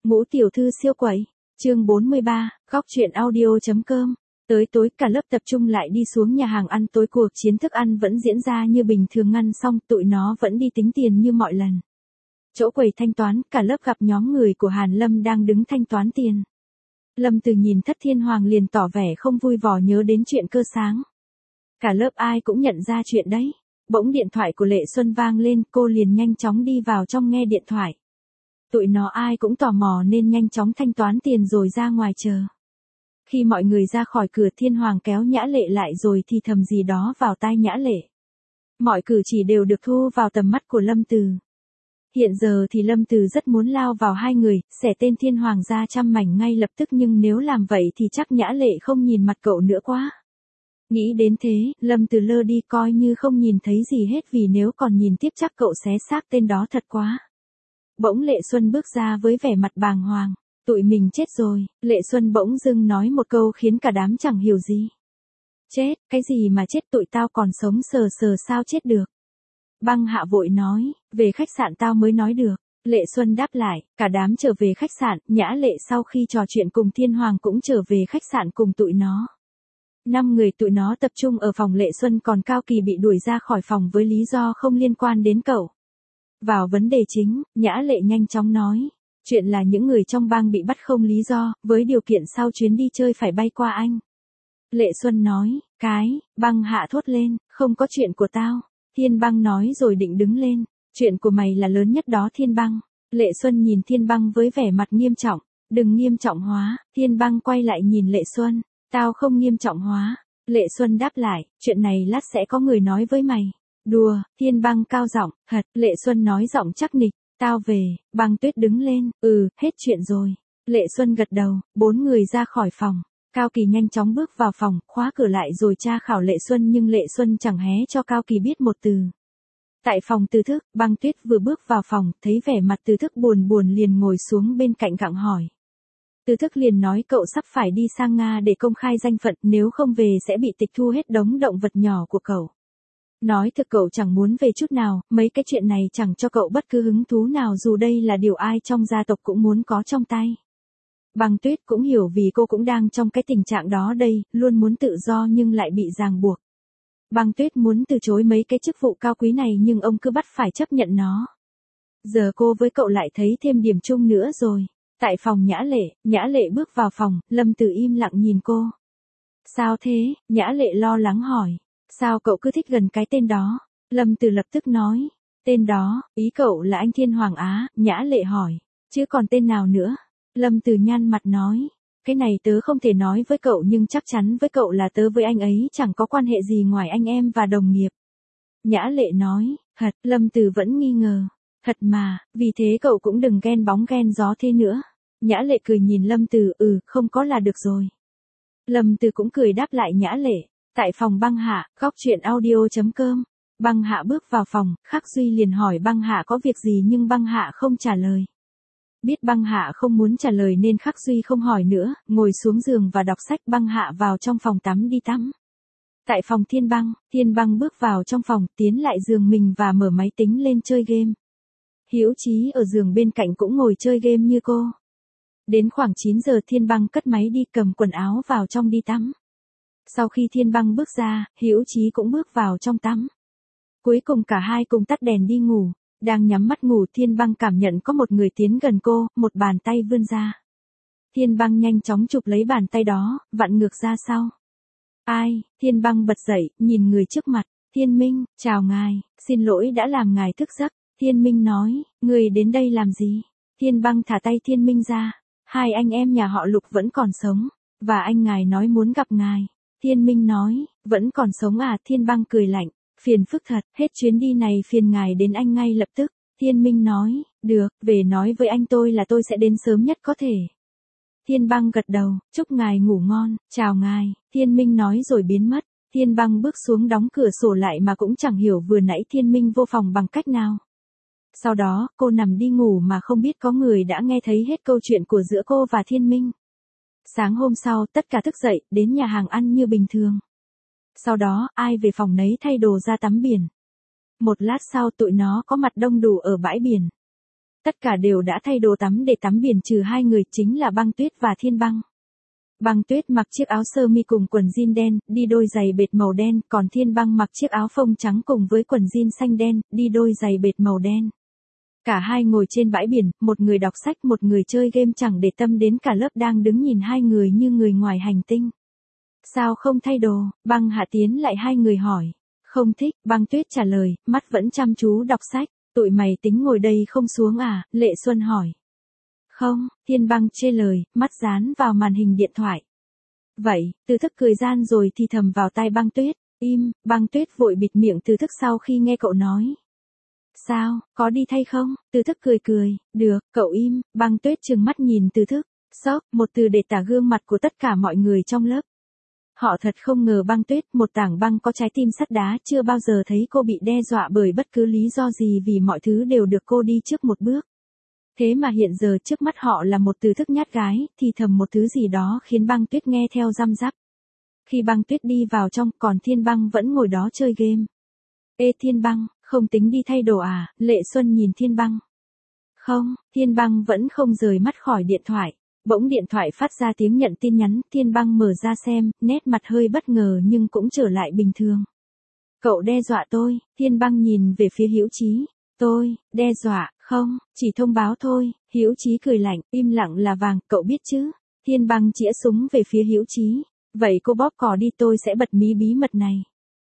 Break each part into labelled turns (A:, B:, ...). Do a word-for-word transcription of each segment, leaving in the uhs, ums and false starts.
A: Ngũ tiểu thư siêu quẩy, chương bốn mươi ba, góc truyện audio.com. Tới tối cả lớp tập trung lại đi xuống nhà hàng ăn tối, cuộc chiến thức ăn vẫn diễn ra như bình thường, ngăn xong tụi nó vẫn đi tính tiền như mọi lần. Chỗ quầy thanh toán, cả lớp gặp nhóm người của Hàn Lâm đang đứng thanh toán tiền. Lâm Từ nhìn Thất Thiên Hoàng liền tỏ vẻ không vui, vò nhớ đến chuyện cơ sáng. Cả lớp ai cũng nhận ra chuyện đấy. Bỗng điện thoại của Lệ Xuân vang lên, cô liền nhanh chóng đi vào trong nghe điện thoại. Tụi nó ai cũng tò mò nên nhanh chóng thanh toán tiền rồi ra ngoài chờ. Khi mọi người ra khỏi cửa, Thiên Hoàng kéo Nhã Lệ lại rồi thì thầm gì đó vào tai Nhã Lệ. Mọi cử chỉ đều được thu vào tầm mắt của Lâm Từ. Hiện giờ thì Lâm Từ rất muốn lao vào hai người, xẻ tên Thiên Hoàng ra trăm mảnh ngay lập tức, nhưng nếu làm vậy thì chắc Nhã Lệ không nhìn mặt cậu nữa quá. Nghĩ đến thế, Lâm Từ lơ đi coi như không nhìn thấy gì hết, vì nếu còn nhìn tiếp chắc cậu xé xác tên đó thật quá. Bỗng Lệ Xuân bước ra với vẻ mặt bàng hoàng. Tụi mình chết rồi, Lệ Xuân bỗng dưng nói một câu khiến cả đám chẳng hiểu gì. Chết, cái gì mà chết, tụi tao còn sống sờ sờ sao chết được. Băng Hạ vội nói, về khách sạn tao mới nói được. Lệ Xuân đáp lại, cả đám trở về khách sạn, Nhã Lệ sau khi trò chuyện cùng Thiên Hoàng cũng trở về khách sạn cùng tụi nó. Năm người tụi nó tập trung ở phòng Lệ Xuân, còn Cao Kỳ bị đuổi ra khỏi phòng với lý do không liên quan đến cậu. Vào vấn đề chính, Nhã Lệ nhanh chóng nói. Chuyện là những người trong bang bị bắt không lý do, với điều kiện sau chuyến đi chơi phải bay qua Anh. Lệ Xuân nói, cái, Băng Hạ thốt lên, không có chuyện của tao. Thiên Băng nói rồi định đứng lên, chuyện của mày là lớn nhất đó Thiên Băng. Lệ Xuân nhìn Thiên Băng với vẻ mặt nghiêm trọng, đừng nghiêm trọng hóa. Thiên Băng quay lại nhìn Lệ Xuân, tao không nghiêm trọng hóa. Lệ Xuân đáp lại, chuyện này lát sẽ có người nói với mày. Đùa, Thiên Băng cao giọng, hật. Lệ Xuân nói giọng chắc nịch. Tao về. Băng Tuyết đứng lên, ừ, hết chuyện rồi. Lệ Xuân gật đầu, bốn người ra khỏi phòng. Cao Kỳ nhanh chóng bước vào phòng, khóa cửa lại rồi tra khảo Lệ Xuân, nhưng Lệ Xuân chẳng hé cho Cao Kỳ biết một từ. Tại phòng Từ Thức, Băng Tuyết vừa bước vào phòng, thấy vẻ mặt Từ Thức buồn buồn liền ngồi xuống bên cạnh gặng hỏi. Từ Thức liền nói cậu sắp phải đi sang Nga để công khai danh phận, nếu không về sẽ bị tịch thu hết đống động vật nhỏ của cậu. Nói thực cậu chẳng muốn về chút nào, mấy cái chuyện này chẳng cho cậu bất cứ hứng thú nào, dù đây là điều ai trong gia tộc cũng muốn có trong tay. Băng Tuyết cũng hiểu, vì cô cũng đang trong cái tình trạng đó đây, luôn muốn tự do nhưng lại bị ràng buộc. Băng Tuyết muốn từ chối mấy cái chức vụ cao quý này nhưng ông cứ bắt phải chấp nhận nó. Giờ cô với cậu lại thấy thêm điểm chung nữa rồi. Tại phòng Nhã Lệ, Nhã Lệ bước vào phòng, Lâm Từ im lặng nhìn cô. Sao thế? Nhã Lệ lo lắng hỏi. Sao cậu cứ thích gần cái tên đó? Lâm Từ lập tức nói. Tên đó, ý cậu là anh Thiên Hoàng á? Nhã Lệ hỏi. Chứ còn tên nào nữa? Lâm Từ nhăn mặt nói. Cái này tớ không thể nói với cậu, nhưng chắc chắn với cậu là tớ với anh ấy chẳng có quan hệ gì ngoài anh em và đồng nghiệp. Nhã Lệ nói. Thật, Lâm Từ vẫn nghi ngờ. Thật mà, vì thế cậu cũng đừng ghen bóng ghen gió thế nữa. Nhã Lệ cười nhìn Lâm Từ, ừ, không có là được rồi. Lâm Từ cũng cười đáp lại Nhã Lệ. Tại phòng Băng Hạ, góc truyện audio.com. Băng Hạ bước vào phòng, Khắc Duy liền hỏi Băng Hạ có việc gì, nhưng Băng Hạ không trả lời. Biết Băng Hạ không muốn trả lời nên Khắc Duy không hỏi nữa, ngồi xuống giường và đọc sách. Băng Hạ vào trong phòng tắm đi tắm. Tại phòng Thiên Băng, Thiên Băng bước vào trong phòng, tiến lại giường mình và mở máy tính lên chơi game. Hữu Chí ở giường bên cạnh cũng ngồi chơi game như cô. Đến khoảng chín giờ Thiên Băng cất máy đi, cầm quần áo vào trong đi tắm. Sau khi Thiên Băng bước ra, Hữu Chí cũng bước vào trong tắm. Cuối cùng cả hai cùng tắt đèn đi ngủ. Đang nhắm mắt ngủ, Thiên Băng cảm nhận có một người tiến gần cô, một bàn tay vươn ra. Thiên Băng nhanh chóng chụp lấy bàn tay đó, vặn ngược ra sau. Ai? Thiên Băng bật dậy, nhìn người trước mặt. Thiên Minh, chào ngài, xin lỗi đã làm ngài thức giấc. Thiên Minh nói, người đến đây làm gì? Thiên Băng thả tay Thiên Minh ra. Hai anh em nhà họ Lục vẫn còn sống, và anh ngài nói muốn gặp ngài. Thiên Minh nói, vẫn còn sống à? Thiên Băng cười lạnh, phiền phức thật, hết chuyến đi này phiền ngài đến anh ngay lập tức. Thiên Minh nói, được, về nói với anh tôi là tôi sẽ đến sớm nhất có thể. Thiên Băng gật đầu, chúc ngài ngủ ngon, chào ngài. Thiên Minh nói rồi biến mất. Thiên Băng bước xuống đóng cửa sổ lại mà cũng chẳng hiểu vừa nãy Thiên Minh vô phòng bằng cách nào. Sau đó, cô nằm đi ngủ mà không biết có người đã nghe thấy hết câu chuyện của giữa cô và Thiên Minh. Sáng hôm sau, tất cả thức dậy, đến nhà hàng ăn như bình thường. Sau đó, ai về phòng nấy thay đồ ra tắm biển. Một lát sau tụi nó có mặt đông đủ ở bãi biển. Tất cả đều đã thay đồ tắm để tắm biển trừ hai người chính là Băng Tuyết và Thiên Băng. Băng Tuyết mặc chiếc áo sơ mi cùng quần jean đen, đi đôi giày bệt màu đen, còn Thiên Băng mặc chiếc áo phông trắng cùng với quần jean xanh đen, đi đôi giày bệt màu đen. Cả hai ngồi trên bãi biển, một người đọc sách một người chơi game chẳng để tâm đến cả lớp đang đứng nhìn hai người như người ngoài hành tinh. Sao không thay đồ? Băng Hạ tiến lại hai người hỏi. Không thích, Băng Tuyết trả lời, mắt vẫn chăm chú đọc sách. Tụi mày tính ngồi đây không xuống à? Lệ Xuân hỏi. Không, Thiên Băng chê lời, mắt dán vào màn hình điện thoại. Vậy, Từ Thức cười gian rồi thì thầm vào tai Băng Tuyết. Im, Băng Tuyết vội bịt miệng Từ Thức sau khi nghe cậu nói. Sao, có đi thay không? Từ Thức cười cười, được, cậu im. Băng Tuyết trừng mắt nhìn Từ Thức. Sốc, một từ để tả gương mặt của tất cả mọi người trong lớp. Họ thật không ngờ Băng Tuyết, một tảng băng có trái tim sắt đá, chưa bao giờ thấy cô bị đe dọa bởi bất cứ lý do gì vì mọi thứ đều được cô đi trước một bước. Thế mà hiện giờ trước mắt họ là một Từ Thức nhát gái, thì thầm một thứ gì đó khiến Băng Tuyết nghe theo răm rắp. Khi Băng Tuyết đi vào trong, còn Thiên Băng vẫn ngồi đó chơi game. Ê Thiên Băng, không tính đi thay đồ à? Lệ Xuân nhìn Thiên Băng. Không, Thiên Băng vẫn không rời mắt khỏi điện thoại. Bỗng điện thoại phát ra tiếng nhận tin nhắn, Thiên Băng mở ra xem, nét mặt hơi bất ngờ nhưng cũng trở lại bình thường. Cậu đe dọa tôi, Thiên Băng nhìn về phía Hữu Chí. Tôi, đe dọa, không, chỉ thông báo thôi. Hữu Chí cười lạnh, im lặng là vàng, cậu biết chứ. Thiên Băng chĩa súng về phía Hữu Chí. Vậy cô bóp cò đi tôi sẽ bật mí bí mật này.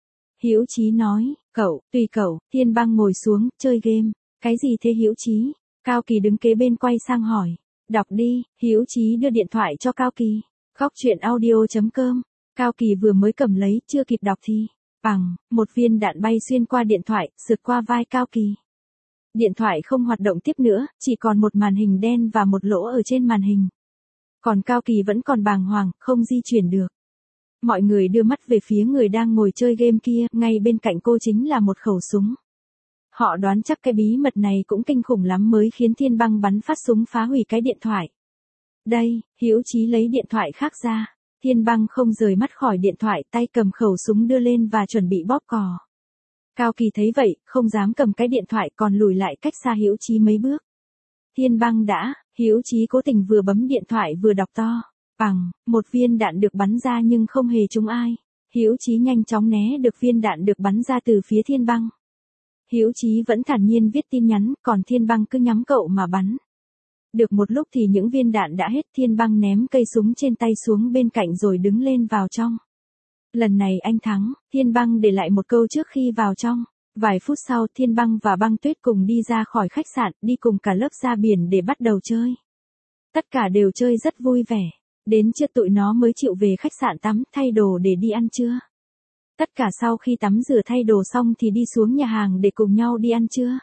A: Hữu Chí nói, cậu, tùy cậu. Thiên Băng ngồi xuống, chơi game. Cái gì thế Hữu Chí? Cao Kỳ đứng kế bên quay sang hỏi. Đọc đi. Hữu Chí đưa điện thoại cho Cao Kỳ. Góc truyện audio chấm com. Cao Kỳ vừa mới cầm lấy, chưa kịp đọc thì bằng, một viên đạn bay xuyên qua điện thoại, sượt qua vai Cao Kỳ. Điện thoại không hoạt động tiếp nữa, chỉ còn một màn hình đen và một lỗ ở trên màn hình. Còn Cao Kỳ vẫn còn bàng hoàng, không di chuyển được. Mọi người đưa mắt về phía người đang ngồi chơi game kia, ngay bên cạnh cô chính là một khẩu súng. Họ đoán chắc cái bí mật này cũng kinh khủng lắm mới khiến Thiên Băng bắn phát súng phá hủy cái điện thoại. Đây, Hữu Chí lấy điện thoại khác ra. Thiên Băng không rời mắt khỏi điện thoại, tay cầm khẩu súng đưa lên và chuẩn bị bóp cò. Cao Kỳ thấy vậy, không dám cầm cái điện thoại còn lùi lại cách xa Hữu Chí mấy bước. Thiên Băng đã, Hữu Chí cố tình vừa bấm điện thoại vừa đọc to. Bằng, một viên đạn được bắn ra nhưng không hề trúng ai. Hữu Chí nhanh chóng né được viên đạn được bắn ra từ phía Thiên Băng. Hữu Chí vẫn thản nhiên viết tin nhắn, còn Thiên Băng cứ nhắm cậu mà bắn. Được một lúc thì những viên đạn đã hết, Thiên Băng ném cây súng trên tay xuống bên cạnh rồi đứng lên vào trong. Lần này anh thắng, Thiên Băng để lại một câu trước khi vào trong. Vài phút sau Thiên Băng và Băng Tuyết cùng đi ra khỏi khách sạn, đi cùng cả lớp ra biển để bắt đầu chơi. Tất cả đều chơi rất vui vẻ. Đến trưa tụi nó mới chịu về khách sạn tắm, thay đồ để đi ăn trưa. Tất cả sau khi tắm rửa thay đồ xong thì đi xuống nhà hàng để cùng nhau đi ăn trưa.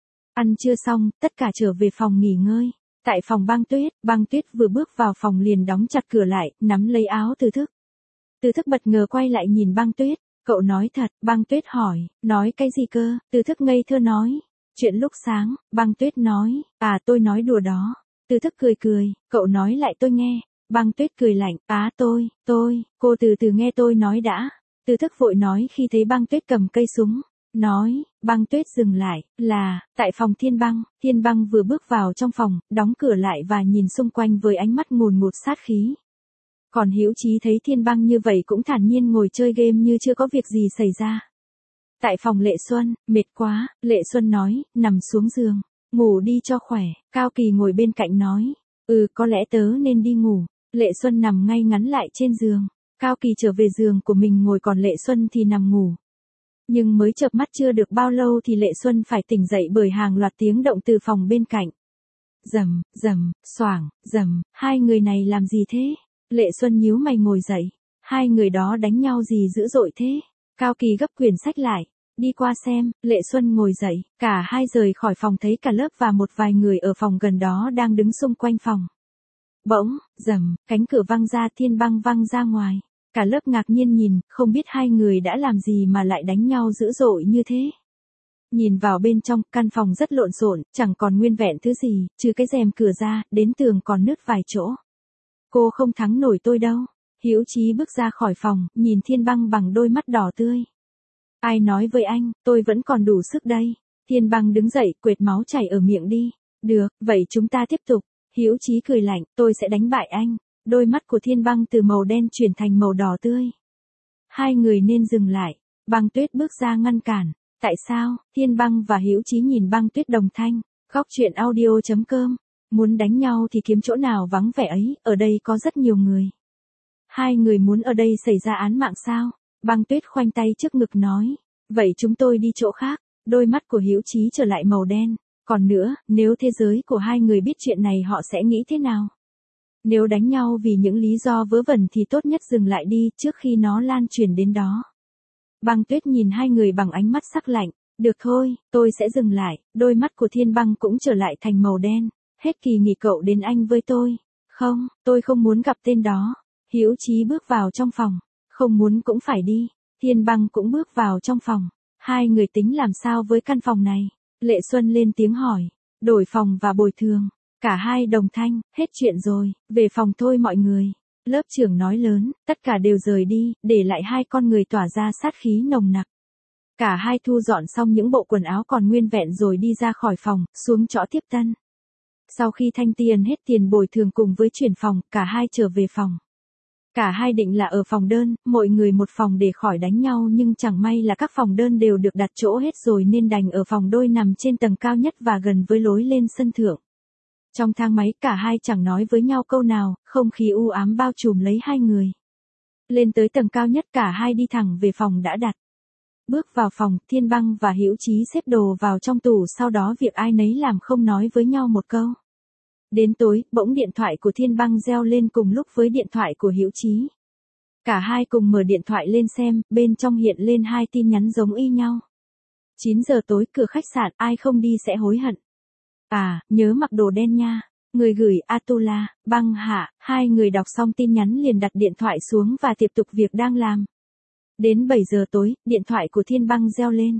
A: Ăn trưa xong, tất cả trở về phòng nghỉ ngơi. Tại phòng Băng Tuyết, Băng Tuyết vừa bước vào phòng liền đóng chặt cửa lại, nắm lấy áo Từ Thức. Từ Thức bất ngờ quay lại nhìn Băng Tuyết. Cậu nói thật, Băng Tuyết hỏi, nói cái gì cơ? Từ Thức ngây thơ nói. Chuyện lúc sáng, Băng Tuyết nói, à tôi nói đùa đó. Từ Thức cười cười, cậu nói lại tôi nghe. Băng Tuyết cười lạnh, á tôi, tôi, cô từ từ nghe tôi nói đã. Từ Thức vội nói khi thấy Băng Tuyết cầm cây súng. Nói, Băng Tuyết dừng lại, là, tại phòng Thiên Băng. Thiên Băng vừa bước vào trong phòng, đóng cửa lại và nhìn xung quanh với ánh mắt ngùn ngụt sát khí. Còn Hữu Chí thấy Thiên Băng như vậy cũng thản nhiên ngồi chơi game như chưa có việc gì xảy ra. Tại phòng Lệ Xuân, mệt quá, Lệ Xuân nói, nằm xuống giường, ngủ đi cho khỏe. Cao Kỳ ngồi bên cạnh nói, ừ có lẽ tớ nên đi ngủ. Lệ Xuân nằm ngay ngắn lại trên giường. Cao Kỳ trở về giường của mình ngồi còn Lệ Xuân thì nằm ngủ. Nhưng mới chợp mắt chưa được bao lâu thì Lệ Xuân phải tỉnh dậy bởi hàng loạt tiếng động từ phòng bên cạnh. Rầm, rầm, xoảng, rầm, hai người này làm gì thế? Lệ Xuân nhíu mày ngồi dậy. Hai người đó đánh nhau gì dữ dội thế? Cao Kỳ gấp quyển sách lại. Đi qua xem, Lệ Xuân ngồi dậy. Cả hai rời khỏi phòng thấy cả lớp và một vài người ở phòng gần đó đang đứng xung quanh phòng. Bỗng, rầm, cánh cửa văng ra, Thiên Băng văng ra ngoài. Cả lớp ngạc nhiên nhìn, không biết hai người đã làm gì mà lại đánh nhau dữ dội như thế. Nhìn vào bên trong, căn phòng rất lộn xộn, chẳng còn nguyên vẹn thứ gì, trừ cái rèm cửa ra, đến tường còn nứt vài chỗ. Cô không thắng nổi tôi đâu. Hữu Chí bước ra khỏi phòng, nhìn Thiên Băng bằng đôi mắt đỏ tươi. Ai nói với anh, tôi vẫn còn đủ sức đây. Thiên Băng đứng dậy, quệt máu chảy ở miệng đi. Được, vậy chúng ta tiếp tục. Hữu Chí cười lạnh, tôi sẽ đánh bại anh. Đôi mắt của Thiên Băng từ màu đen chuyển thành màu đỏ tươi. Hai người nên dừng lại. Băng Tuyết bước ra ngăn cản. Tại sao? Thiên Băng và Hữu Chí nhìn Băng Tuyết đồng thanh. Góc truyện audio chấm com. Muốn đánh nhau thì kiếm chỗ nào vắng vẻ ấy, ở đây có rất nhiều người. Hai người muốn ở đây xảy ra án mạng sao? Băng Tuyết khoanh tay trước ngực nói. Vậy chúng tôi đi chỗ khác. Đôi mắt của Hữu Chí trở lại màu đen. Còn nữa, nếu thế giới của hai người biết chuyện này họ sẽ nghĩ thế nào? Nếu đánh nhau vì những lý do vớ vẩn thì tốt nhất dừng lại đi trước khi nó lan truyền đến đó. Băng Tuyết nhìn hai người bằng ánh mắt sắc lạnh. Được thôi, tôi sẽ dừng lại. Đôi mắt của Thiên Băng cũng trở lại thành màu đen. Hết kỳ nghỉ cậu đến Anh với tôi. Không, tôi không muốn gặp tên đó. Hữu Chí bước vào trong phòng. Không muốn cũng phải đi. Thiên Băng cũng bước vào trong phòng. Hai người tính làm sao với căn phòng này? Lệ Xuân lên tiếng hỏi. Đổi phòng và bồi thường. Cả hai đồng thanh, hết chuyện rồi, về phòng thôi mọi người. Lớp trưởng nói lớn, tất cả đều rời đi, để lại hai con người tỏa ra sát khí nồng nặc. Cả hai thu dọn xong những bộ quần áo còn nguyên vẹn rồi đi ra khỏi phòng, xuống trọ tiếp tân. Sau khi thanh tiền hết tiền bồi thường cùng với chuyển phòng, cả hai trở về phòng. Cả hai định là ở phòng đơn, mỗi người một phòng để khỏi đánh nhau nhưng chẳng may là các phòng đơn đều được đặt chỗ hết rồi nên đành ở phòng đôi nằm trên tầng cao nhất và gần với lối lên sân thượng. Trong thang máy cả hai chẳng nói với nhau câu nào, không khí u ám bao trùm lấy hai người. Lên tới tầng cao nhất cả hai đi thẳng về phòng đã đặt. Bước vào phòng, Thiên Băng và Hữu Chí xếp đồ vào trong tủ sau đó việc ai nấy làm không nói với nhau một câu. Đến tối, bỗng điện thoại của Thiên Băng reo lên cùng lúc với điện thoại của Hữu Chí. Cả hai cùng mở điện thoại lên xem, bên trong hiện lên hai tin nhắn giống y nhau. chín giờ tối cửa khách sạn, ai không đi sẽ hối hận. À, nhớ mặc đồ đen nha. Người gửi Atula, Băng Hạ, hai người đọc xong tin nhắn liền đặt điện thoại xuống và tiếp tục việc đang làm. Đến bảy giờ tối, điện thoại của Thiên Băng reo lên.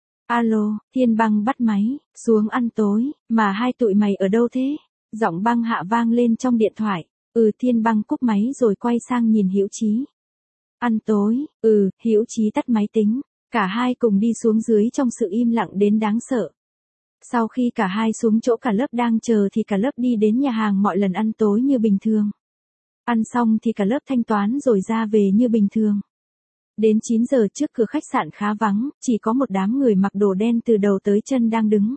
A: Alo, Thiên Băng bắt máy, xuống ăn tối, mà hai tụi mày ở đâu thế? Giọng Băng Hạ vang lên trong điện thoại. Ừ, Thiên Băng cúp máy rồi quay sang nhìn Hữu Chí. Ăn tối, ừ, Hữu Chí tắt máy tính. Cả hai cùng đi xuống dưới trong sự im lặng đến đáng sợ. Sau khi cả hai xuống chỗ cả lớp đang chờ thì cả lớp đi đến nhà hàng mọi lần ăn tối như bình thường. Ăn xong thì cả lớp thanh toán rồi ra về như bình thường. Đến chín giờ trước cửa khách sạn khá vắng, chỉ có một đám người mặc đồ đen từ đầu tới chân đang đứng.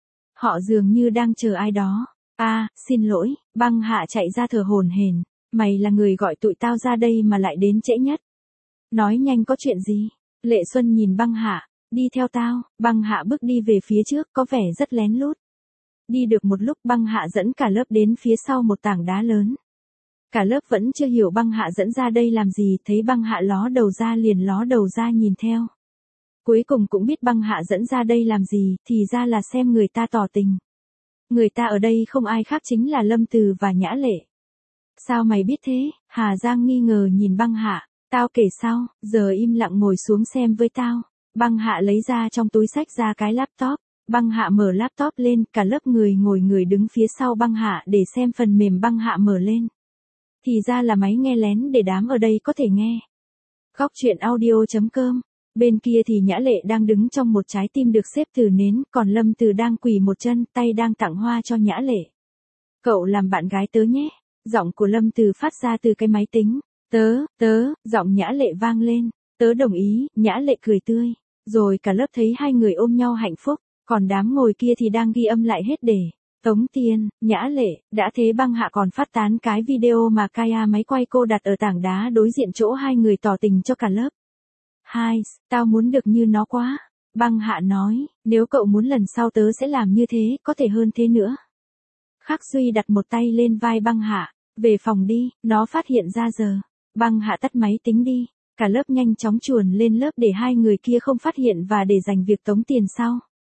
A: Họ dường như đang chờ ai đó. À, xin lỗi, Băng Hạ chạy ra thở hổn hển. Mày là người gọi tụi tao ra đây mà lại đến trễ nhất. Nói nhanh có chuyện gì? Lệ Xuân nhìn Băng Hạ. Đi theo tao, Băng Hạ bước đi về phía trước có vẻ rất lén lút. Đi được một lúc Băng Hạ dẫn cả lớp đến phía sau một tảng đá lớn. Cả lớp vẫn chưa hiểu Băng Hạ dẫn ra đây làm gì, thấy Băng Hạ ló đầu ra liền ló đầu ra nhìn theo. Cuối cùng cũng biết Băng Hạ dẫn ra đây làm gì, thì ra là xem người ta tỏ tình. Người ta ở đây không ai khác chính là Lâm Từ và Nhã Lệ. Sao mày biết thế? Hà Giang nghi ngờ nhìn Băng Hạ. Tao kể sau, giờ im lặng ngồi xuống xem với tao. Băng Hạ lấy ra trong túi xách ra cái laptop. Băng Hạ mở laptop lên, cả lớp người ngồi người đứng phía sau Băng Hạ để xem phần mềm Băng Hạ mở lên. Thì ra là máy nghe lén để đám ở đây có thể nghe. Góc truyện audio chấm com. Bên kia thì Nhã Lệ đang đứng trong một trái tim được xếp từ nến, còn Lâm Từ đang quỳ một chân, tay đang tặng hoa cho Nhã Lệ. Cậu làm bạn gái tớ nhé. Giọng của Lâm Từ phát ra từ cái máy tính. Tớ, tớ, giọng Nhã Lệ vang lên. Tớ đồng ý, Nhã Lệ cười tươi. Rồi cả lớp thấy hai người ôm nhau hạnh phúc, còn đám ngồi kia thì đang ghi âm lại hết để tống tiền. Nhã Lệ, đã thế Băng Hạ còn phát tán cái video mà Kaya máy quay cô đặt ở tảng đá đối diện chỗ hai người tỏ tình cho cả lớp. Hai, tao muốn được như nó quá. Băng Hạ nói, nếu cậu muốn lần sau tớ sẽ làm như thế, có thể hơn thế nữa. Khắc Duy đặt một tay lên vai Băng Hạ, về phòng đi, nó phát hiện ra giờ. Băng Hạ tắt máy tính đi. Cả lớp nhanh chóng chuồn lên lớp để hai người kia không phát hiện và để dành việc tống tiền sau.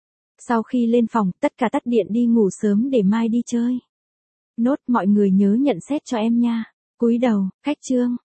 A: Sau khi lên phòng, tất cả tắt điện đi ngủ sớm để mai đi chơi. Nốt mọi người nhớ nhận xét cho em nha. Cúi đầu, khách trương.